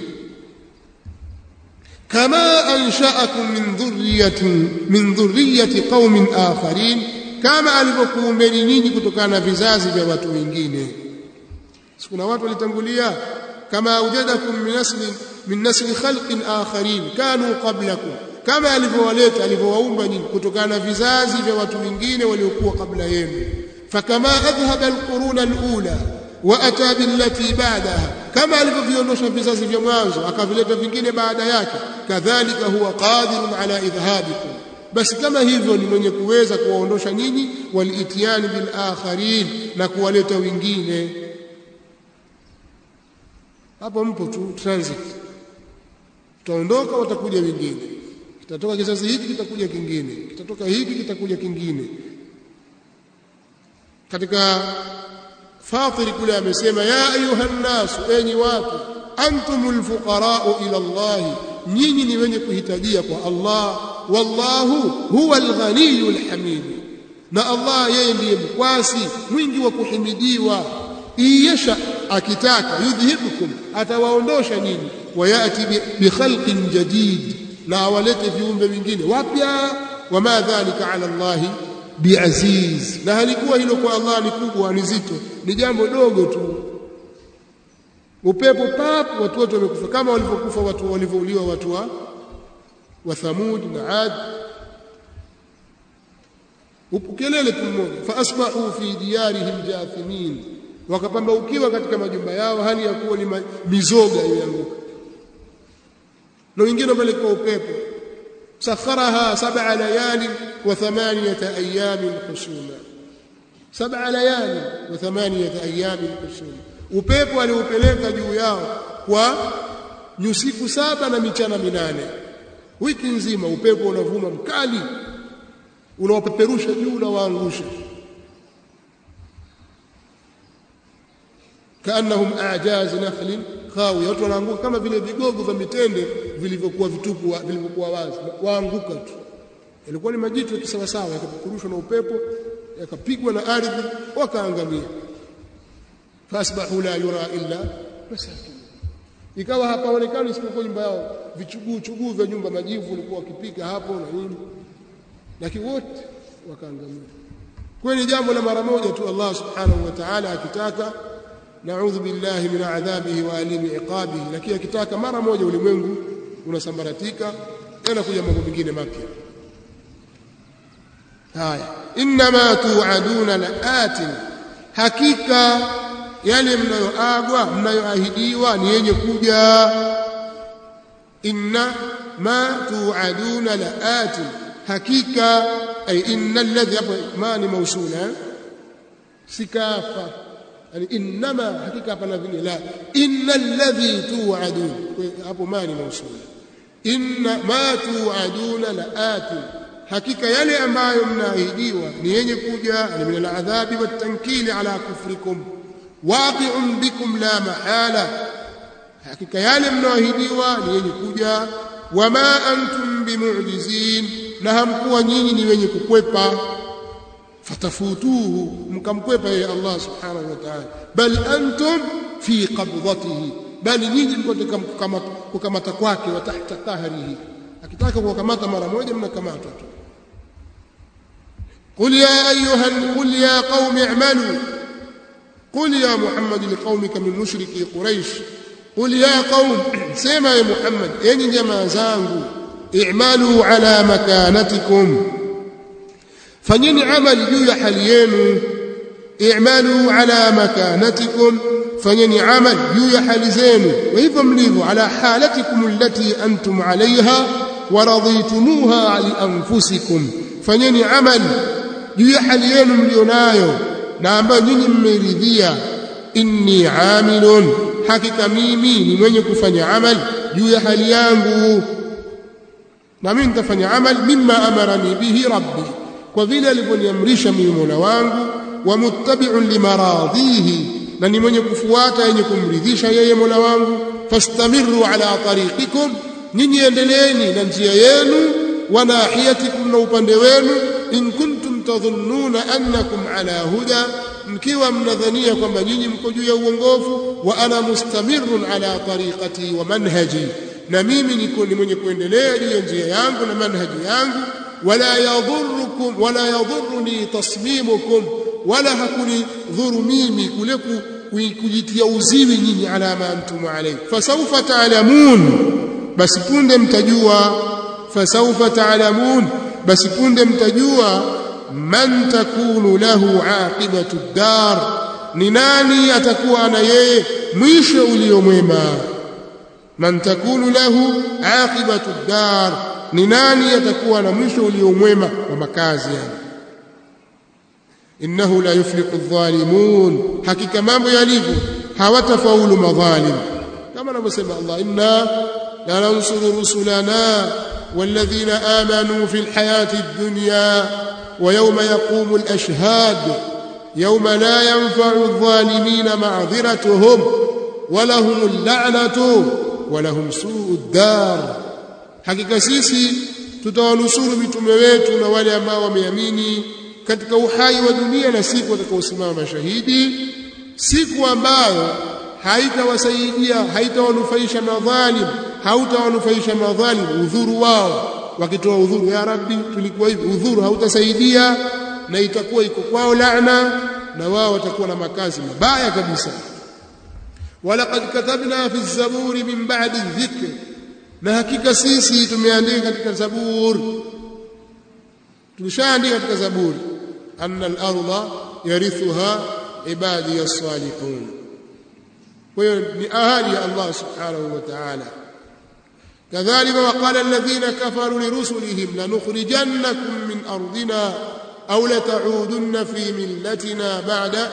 Kama ansha'akum min dhurriyyati qaumin akharin, kama alivyokuumbeni nyinyi kutokana na vizazi vya watu wengine. Kuna watu walitangulia, kama awjadakum min nasli khalqin akharin kanu qablakum, kama alivyowaumba nyinyi kutokana na vizazi vya watu wengine waliokuwa kabla yenu. Fakama adhhaba alquruna alula wa ata billati ba'daha, kama alivyoviondosha vizazi vya mwanzo akavileta vingine baada yake. Kadhalika huwa qadirun ala idhhabikum, basi kama hivyo ni mwenye kuweza kuwaondosha nyinyi. Walitiani bil akharin, na kuwaleta wengine. Hapo mpo tu transit, tutaondoka watakuja wengine, kitatoka kizazi hiki kitakuja kingine, kitatoka hiki kitakuja kingine. Katika Fatir kule amesema, ya ayuhan nas, enyi watu, antumul fuqara'u ila Allah, nyinyi ni wenye kuhitajia kwa Allah. Wallahu huwal ghaniyul hamid, na Allah yeye ndiye mkwasi mwingi wa kuhimidiwa. Iyasha, akitaka, yudhhibukum, atawaondosha nyinyi. Wayati bi khalqin jadid, na awalete viumbe vingine wapya. Wama dhalika ala Allah biaziz, na halikuwa hilo kwa Allah ni kubwa, ni zito, ni jambo dogo tu. Upepo papo, watu wote wamekufa, kama walivyokufa watu walivyouliwa watu wa Thamud na Ad. Ukelele tu mmoja, fa asbahu fi diyarihim jathimin, wakapambaukiwa katika majumba yao hali ya kuwa ni mizoga iliyoanguka. Na wengine walikuwa upepo. Sakharaha 7 layali wa 8 ayamin husuma, 7 layali wa 8 ayamin husuma. Upepo aliupeleka juu yao kwa nyusiku 7 na michana 8. Wiki nzima upepo unavuma mkali, unawapeperusha juu na waangusha. Kaannahum a'jaz nakhlin khawiya, watu wanaanguka kama vile vigogo vya mitende vilivyokuwa vitupu, vilivyokuwa wazi, waanguka tu. Ilikuwa ni majitu ya kisawasawa, yakapeperushwa na upepo, yakapigwa na ardhi, wakaangamia. Fasbahu la yura illa masakin, ikawa hapaonekani isipokuwa nyumba yao, vichuguu vya nyumba, majivu walikuwa wakipika hapo na nini, lakini wote wakaangamia. Kwa ni jambo la mara moja tu. Allah subhanahu wa ta'ala akitaka, na'udhu billahi min adhabihi wa alimi iqabihi, lakini akitaka mara moja ulimwengu unasambaratika, tena kuja mambo mengine mapya. Haya, inma tu'aduna la'atin, hakika yale mnayoagwa, mnayoahidiwa ni yenye kuja. Inna ma tu'aduna la'atin, hakika ay innal ladhi, hapo ma ni mausula, sikafa, yani inma, hakika hapa na vile la, innal ladhi tu'adun, hapo ma ni mausula. Inna ma tu'aduna la'atin, hakika yale ambayo mnaahidiwa ni yenye kuja. Ni min al'adhabi wat-tankili ala kufrikum waqi'un bikum la mahala, hakika yale mnaoahidiwa ni yenye kuja. Wama antum bimu'jizin, na hamkuwa nyinyi ni wenye kukwepa. Fatafutuhu, mkamkwepa yeye Allah subhanahu wa ta'ala. Bal antum fi qabdatihi, bali nyinyi mko kukamata kwake, wa tahta qahrihi, akitaka kukamata mara moja mnakamata tu. Qul ya qaumi i'malu, قل يا محمد لقومك من مشركي قريش، قل يا قوم، سما يا محمد enyi jamaa zangu, i'malu ala makanatikum, fanyeni amali juu ya hali yenu. I'malu ala makanatikum, fanyeni amal juu ya hali zenu wa hivyo mlivyo ala halatikum allati antum alaiha wa raditumuha li anfusikum fanyeni amal juu ya hali yenu mlionayo na ambayo nyinyi mmeridhia inni amilun hakika mimi ni mwenye kufanya amal juu ya hali yangu na mimi nitafanya amal mimma amarani bihi rabbi kwa vile alivyoniamrisha mimi Mola wangu wa muttabi'un limaradhihi na ni mwenye kufuata yenye kumridhisha yeye Mola wangu fastamiru ala tariqikum nyinyi endeleeni na njia yenu wa nahiyatikum na upande wenu in kuntum tadhunnuna annakum ala huda mkiwa mnadhania kwamba nyinyi mko juu ya uongofu wa ana mustamirun ala tariqati wa manhaji na mimi niko ni mwenye kuendelea juu ya njia yangu na manhaji yangu wala yadhurruni tasmimukum wala hakuni dhuru mimi kule kujitia uziwi nyinyi ala ma antum alayhi fasawfa ta'lamun basi punde mtajua fasawfa ta'lamun basi punde mtajua man takunu lahu aqibatu dar ni nani atakuwa na yeye mwisho ulio mwema man takunu lahu aqibatu dar ni nani atakuwa na mwisho ulio mwema wa makazi yani innahu la yuflihu adh-dhalimun hakika mambo yalivyo hawatafaulu madhalim kama anavyosema Allah inna la nansuru rusulana والذين آمنوا في الحياة الدنيا ويوم يقوم الأشهاد يوم لا ينفع الظالمين معذرتهم ولهم اللعنة ولهم سوء الدار hakika sisi tutawanusuru mitume wetu na wale ambao wameamini katika uhai wa dunia na siku watakaosimama mashahidi siku ambayo haitawasaidia haitawanufaisha madhalim hautawanufaisha madhalim udhuru wao wakitoa udhuru ya rabbi tulikuwa hivi udhuru hautasaidia na itakuwa iko kwao laana na wao watakuwa na makazi mabaya kabisa walaqad katabna fi zaburi min ba'di dhikr na hakika sisi tumeandika katika zaburi tulishaandika katika zaburi anna al-ardha yarithuha ibadi as-salihun kwa hiyo ni ahadi ya Allah subhanahu wa ta'ala كذلك وقال الذين كفروا لرسلهم لنخرجنكم من أرضنا أو لتعودن في ملتنا بعد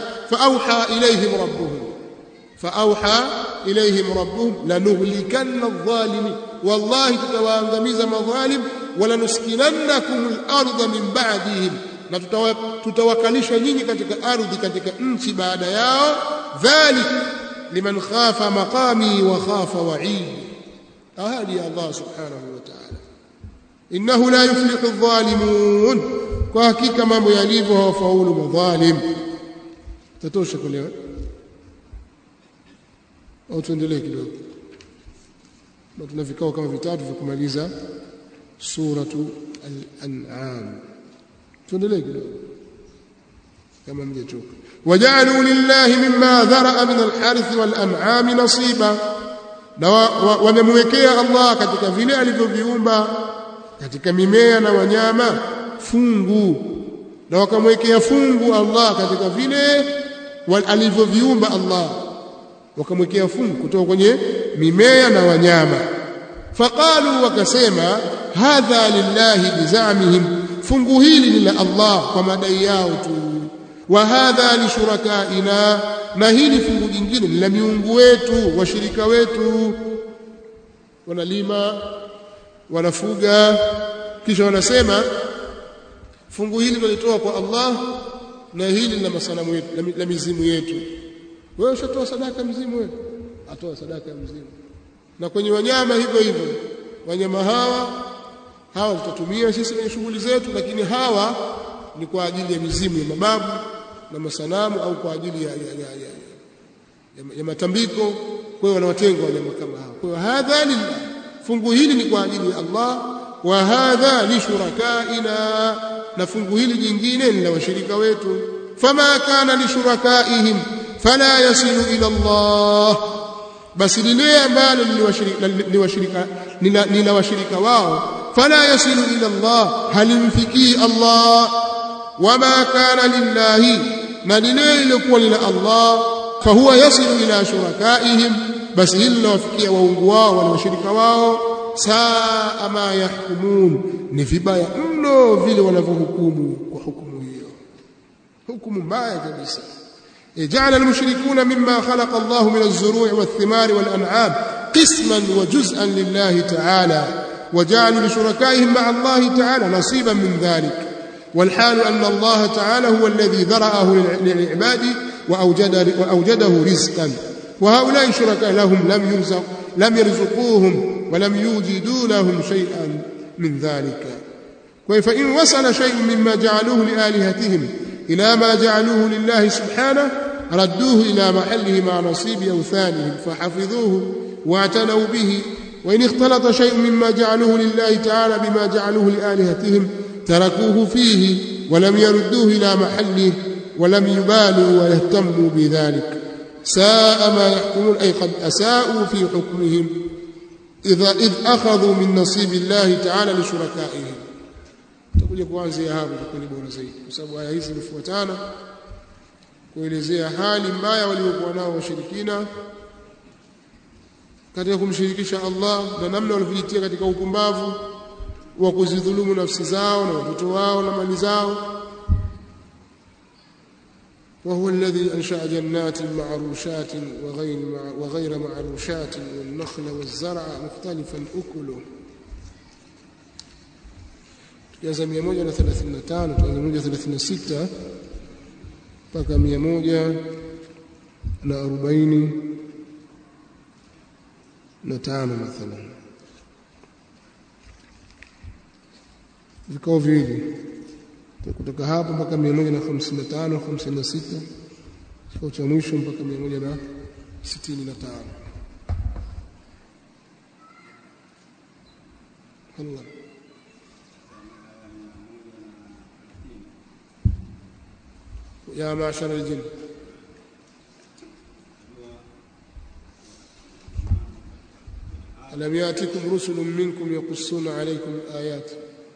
فأوحى إليهم ربهم لنهلكن الظالمين والله تتوانغميز مظالم ولنسكننكم الأرض من بعدهم تتوكلش nyinyi katika ardhi katika nchi baada yao ذلك لمن خاف مقامي وخاف وعيد ahadi ya Allah subhanahu wa ta'ala innahu la yuflihu adh-dhalimun kwa hakika mambo yalivyo hawafaulu madhalim tatosha kuelewa au tuendelee kidogo na tuna vikao kama vitatu vya kumaliza suratu al-an'am tuendelee kidogo kama mjechoka waja'alu lillahi mimma dhara'a min al-harith wal-an'am nasiba na wamemwekea Allah katika vile alivyoviumba katika mimea na wanyama fungu na wakamwekea fungu Allah katika vile alivyoviumba Allah wakamwekea fungu kutoka kwenye mimea na wanyama faqalu wakasema hadha lillahi bizamihim fungu hili ni la Allah kwa madai yao tu wa hadha li shurakaina na hili fungu jingine ni la miungu wetu washirika wetu wanalima wanafuga kisha wanasema fungu hili tulitoa kwa Allah na hili la masanamu yetu la mizimu yetu wewe ushatoa sadaka mzimu wewe atoa sadaka ya mzimu na kwenye wanyama hivyo hivyo wanyama hawa tutatumia sisi kwenye shughuli zetu lakini hawa ni kwa ajili ya mizimu ya mababu na masanamu au kwa ajili ya matambiko kwa hiyo wanawatenga wanyama kama hao kwa hiyo hadha fungu hili ni kwa ajili ya Allah wa hadha li shurakaina na fungu hili jingine ni la washirika wetu fama kana li shurakaihim fala yasilu ila Allah basi lile ambalo ni la washirika wao fala yasilu ila Allah halimfikii Allah wama kana lillahi na lile lilokuwa ni la Allah fahuwa yasilu ila shurakaihim, basi hili linawafikia waungu wao wale washirika wao. Saa ma yahkumun, ni vibaya mno vile wanavyohukumu kwa hukumu hiyo, hukumu mbaya kabisa. Ja'ala al-mushrikuna mimma khalaqa Allahu min az-zuru'i wath-thimari wal-an'am qisman wa juz'an lillahi ta'ala وجعلوا لشركائهم مع الله تعالى نصيبا من ذلك، والحال أن الله تعالى هو الذي ذرأه للعباد وأوجده رزقا، وهؤلاء شركاء لهم لم يرزقوهم ولم يوجدوا لهم شيئا من ذلك. فإن وصل شيء مما جعلوه لآلهتهم إلى ما جعلوه لله سبحانه ردوه إلى محله مع نصيب أوثانهم فحفظوه واعتنوا به، وإن اختلط شيء مما جعلوه لله تعالى بما جعلوه لآلهتهم تركوه فيه ولم يردوه إلى محله ولم يبالوا ويهتموا بذلك. ساء ما يحكمون، أي قد أساءوا في حكمهم إذ أخذوا من نصيب الله تعالى لشركائهم. تقول kuanzia hapo tukuni bora zaidi, kwa sababu aya hizi zimefuatana kuelezea hali mbaya waliokuwa nao washirikina katika kumshirikisha Allah na namna walivyojitia katika upumbavu wa kuzidhulumu nafsi zao na watoto wao na mali zao. وهو الذي أنشأ جنات معروشات وغير معروشات والنخل والزرع مختلفا أكله. tukianza 135 tuanze 136 mpaka 145 mathalan, vikao viwili kutoka hapo mpaka 155 56, kikao cha mwisho mpaka 165. Allah يا معشر الجن ألم يأتكم رسل منكم يقصون عليكم الآيات.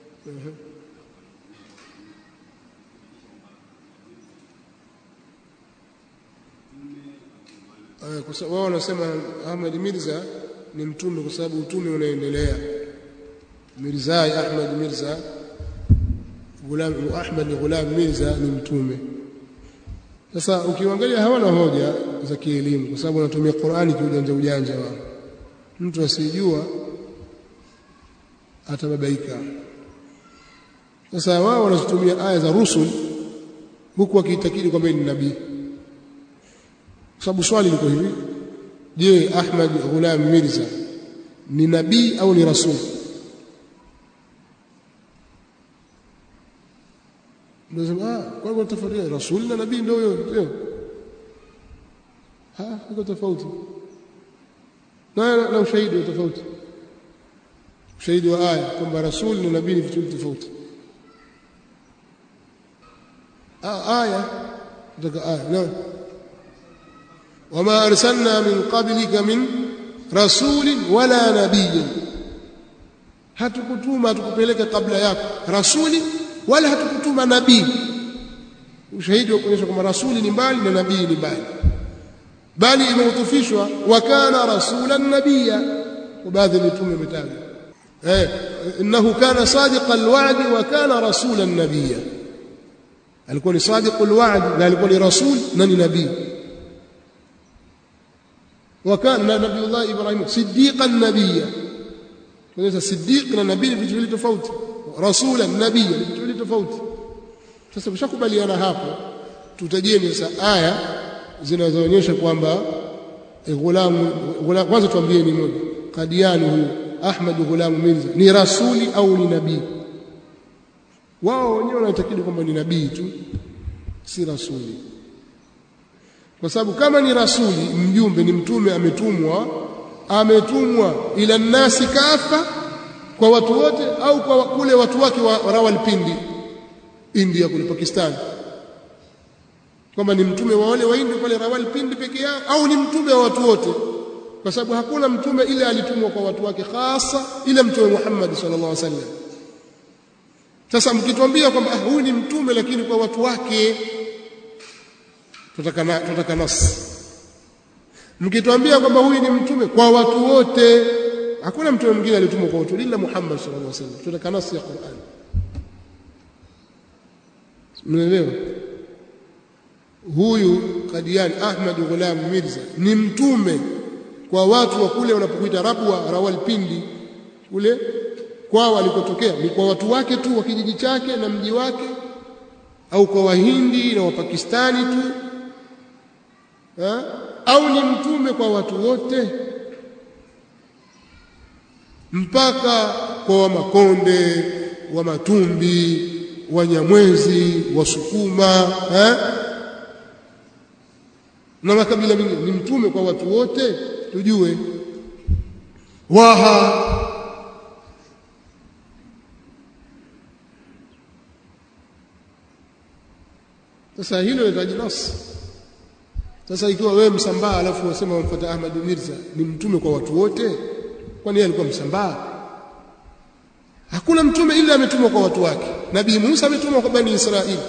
kwa sababu wao wanasema Ahmad Mirza ni mtume kwa sababu utume unaendelea. Mirza Ahmad Mirza Ghulam Mirza ni mtume. Sasa ukiangalia hawana hoja za kielimu kwa sababu wanatumia Qur'ani kiujanja wao. Mtu asijua atababaika. Sasa wao wanatumia aya za rusul huku wakiitakidi kwamba ni nabii. Kwa sababu swali liko hivi, je, Ahmad Ghulam Mirza ni nabii au ni rasul? Ndio kwa nini tofauti rasul na nabii? Ndio hiyo iko tofauti na ushahidi wa tofauti. Ushahidi wa aya kwamba rasul na nabii ni vitu tofauti. aya kutoka aya no wama arsalna min qablika min rasulin wala nabiyyin, hatukupeleka kabla yako rasuli wala hatukutuma nabii. Ushahidi wa kuonyesha kwamba rasuli ni mbali na nabii ni mbali, bali imeutufishwa wa kana rasulan nabiyya. Kwa baadhi ya mitume imetajwa innahu kana sadiqal wa'di wa kana rasulan nabiyya. alikuwa ni sadiqul wa'd na alikuwa ni rasul na ni nabii. wa kana nabiyullah Ibrahim siddiqan nabiyya. Kwa siddiq na nabii ni vitu tofauti, rasulan nabiyya ni vitu tofauti. Sasa mshakubaliana hapo, tutajeni sasa aya zinazoonyesha kwamba Ghulam kwanza tuambie ni moja, Qadiani huyu Ahmad Ghulam Mirza ni rasuli au ni nabii? Wao wenyewe wanatakidi kwamba ni nabii tu, si rasuli. Kwa sababu kama ni rasuli, mjumbe, ni mtume, ametumwa ila nasi kafa, kwa watu wote, au kwa kule watu wake wa Rawalpindi India kule Pakistan, kwamba ni mtume wa wale wa India pale Rawalpindi peke yao, au ni mtume wa watu wote? Kwa sababu hakuna mtume ile alitumwa kwa watu wake hasa ila mtume Muhammad sallallahu alaihi wasallam. Sasa mkituambia kwamba huyu ni mtume lakini kwa watu wake, tutaka nas mkituambia kwamba huyu ni mtume kwa watu wote, hakuna mtume mwingine alitumwa kwa watu ila Muhammad sallallahu alaihi wasallam. Tunataka nasi ya Qur'an. Mnaelewa? Huyu Qadiani Ahmad Ghulam Mirza ni mtume kwa watu wa kule wanapokuita Rabwa Rawalpindi kule kwao walikotokea, ni kwa watu wake tu wa kijiji chake na mji wake, au kwa Wahindi na Wapakistani tu au ni mtume kwa watu wote mpaka kwa Wamakonde, Wamatumbi, Wanyamwezi, Wasukuma na makabila mengine? Ni mtume kwa watu wote, tujue. Waha sasa hilo litaji nafsi. Sasa ikiwa wewe Msambaa alafu wasema wamfuata Ahmad Mirza ni mtume kwa watu wote, kwani yeye alikuwa Msambaa? Hakuna mtume ila ametumwa kwa watu wake. Nabii Musa ametumwa kwa Bani Israili,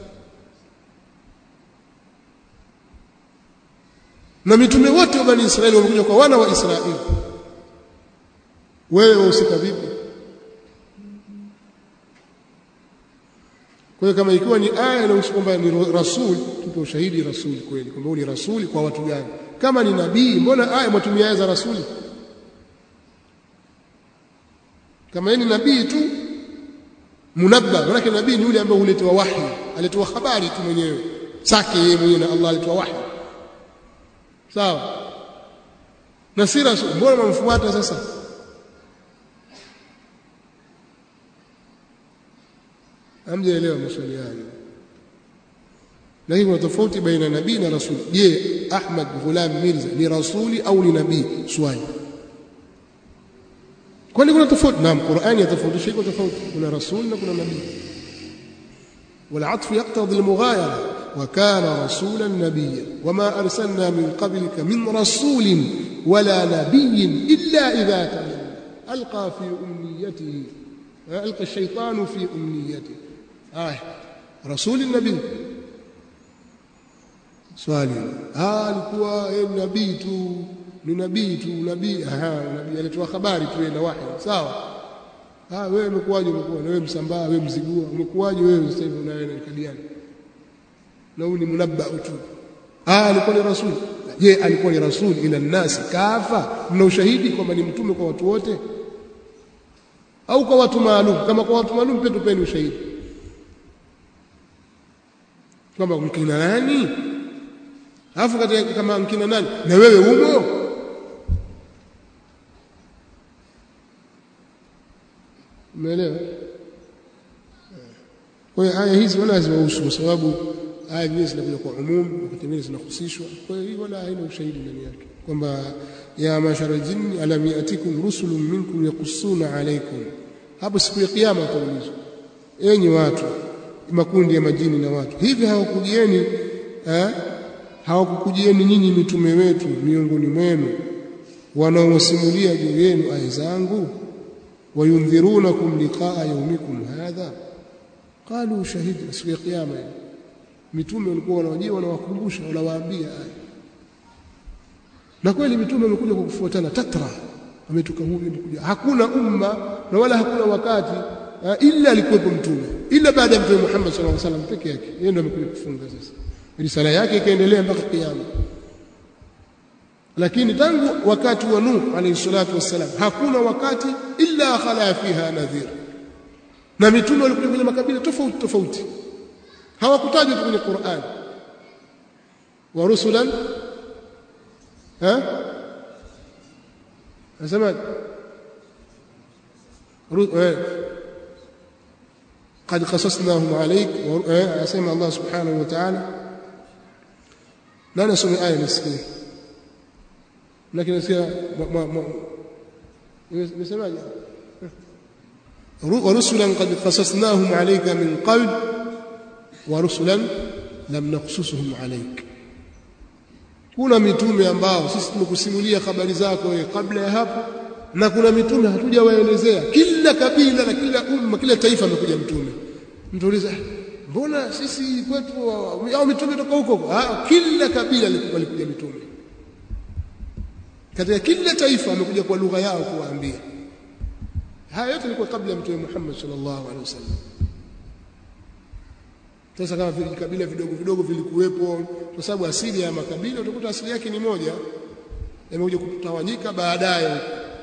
na mitume wote wa Bani Israili wamekuja kwa wana wa Israili. Wewe usika vipi? Kwa hiyo kama ikiwa ni aya inahusu kwamba ni rasul, tupe ushahidi rasuli kweli kwamba huyu ni rasuli kwa watu gani? Kama ni nabii, mbona aya mwatumia aya za rasuli? Kama ni nabii tu munabba, maana nabii ni yule ambaye huletewa wahi, alitoa habari tu mwenyewe sake yeye mwenyewe na Allah alitoa wahi. Sawa? Na si rasul, mbona mnamfuata sasa? Hamjaelewa maswali hayo. Lakini kuna tofauti baina nabii na rasul. Je, Ahmad Ghulam Mirza ni rasuli au ni nabii? Swali. Kwani kuna tofauti? Naam, Qur'ani yatofautisha, iko tofauti. Kuna rasul na kuna nabii. والعطف يقتضي المغايرة. وكان رسولا نبيا وما أرسلنا من قبلك من رسول ولا نبي إلا إذا تمنى ألقى في أمنيته ألقى الشيطان في أمنيته رسول النبي. swali alikuwa nabii tu, ni nabii tu, nabii nabii alitoa habari tu na wahi. Sawa? Wewe umekuaje? Umekuwa wewe Msambaa, wewe Mzigua, umekuaje wewe sasa hivi unaenda Kadiani na huyu ni munabba tu? Alikuwa ni rasul. Je, alikuwa ni rasul ila nasi kafa? Mna ushahidi kwamba ni mtume kwa watu wote au kwa watu maalum? Kama kwa watu maalum pia tupeni ushahidi kwamba mkina nani, alafu kama mkina nani na wewe umo. Umeelewa? Kwa hiyo aya hizi wala haziwahusu, kwa sababu aya hizi zinakuja kwa umum, wakati mwingine zinahusishwa. Kwa hiyo wala haina ushahidi ndani yake kwamba ya mashara jinni alam yatikum rusulun minkum yaqussuna alaykum. Hapo siku ya kiyama utaulizwa, enyi watu, makundi ya majini na watu, hivi hawakukujieni nyinyi mitume wetu miongoni mwenu wanaosimulia juu yenu aya zangu, wayundhirunakum liqaa yawmikum hadha? Qalu shahidna. Siku ya kiyama mitume walikuwa wanawajia, wanawakumbusha, wanawaambia aya. Na kweli mitume wamekuja kwa kufuatana tatra, ametoka huyu amekuja. Hakuna umma na wala hakuna wakati ila alikuwepo mtume, ila baada ya mtume Muhammad sallallahu alaihi wasallam peke yake, yeye ndiye amekuja kufunga sasa risala yake ikaendelea mpaka kiyama. Lakini tangu wakati wa Nuh alayhi salatu wassalam hakuna wakati illa khala fiha nadhir. Na mitume walikuja kwenye makabila tofauti tofauti, hawakutajwa kwenye Qur'an. Wa rusulan nasema قد قصصناهم عليك. أسمع الله سبحانه وتعالى لا نسمع آية نسكين لكن نسمع ورسلا قد قصصناهم عليك من قبل ورسلا لم نقصصهم عليك. Kuna mitume ambao sisi tumekusimulia habari zako wewe kabla ya hapo, na kuna mitume hatujawaelezea. Kila kabila na kila umma, kila taifa amekuja mtume. Mtuuliza, mbona sisi kwetu au mitume toka huko? Kila kabila walikuja mitume. katika kila taifa amekuja kwa lugha yao kuwaambia. Haya yote ilikuwa kabla ya Mtume Muhammad sallallahu alaihi wasallam. Sasa kama vile kabila vidogo vidogo vilikuwepo, kwa sababu asili ya makabila utakuta asili yake ni moja, yamekuja kutawanyika baadaye.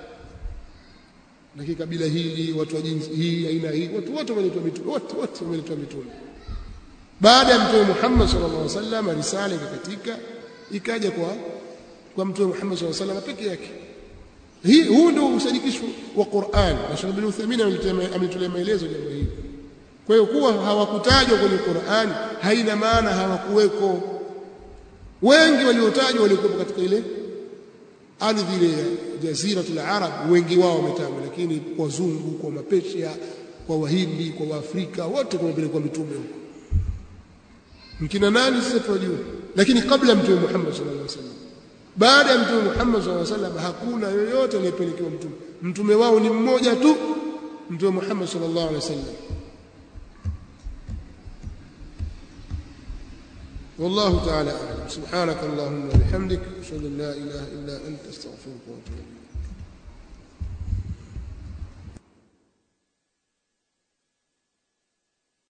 Na kabila hili, watu wa jinsi hii, aina hii, watu wote wameletwa mitume, wote wameletwa mitume. Baada ya Mtume Muhammad sallallahu alaihi wasallam risala ikatika ikaja kwa Mtume Muhammad sallallahu alaihi wasallam peke yake. Huu ndio usadikisho wa Qur'an. Na Sheikh Ibn Uthaymeen ametolea maelezo jambo hili. Kwa hiyo kuwa hawakutajwa kwenye Qur'an haina maana hawakuweko. Wengi waliotajwa walikuwa katika ile ardhi ile ya Jaziratul Arab, wengi wao wametajwa, lakini kwa wazungu, kwa Mapeshia, kwa Wahindi, kwa Waafrika wote kumepelekwa mitume huko. Mkina nani sasa tunajua, lakini kabla Mtume Muhammad sallallahu alaihi wasallam. Baada ya Mtume Muhammad sallallahu alaihi wasallam hakuna yoyote aliyepelekewa mtume. Mtume wao ni mmoja tu, Mtume Muhammad sallallahu alaihi wasallam. والله تعالى أعلم. سبحانك اللهم وبحمدك أشهد أن لا إله إلا أنت أستغفرك وأتوب إليك.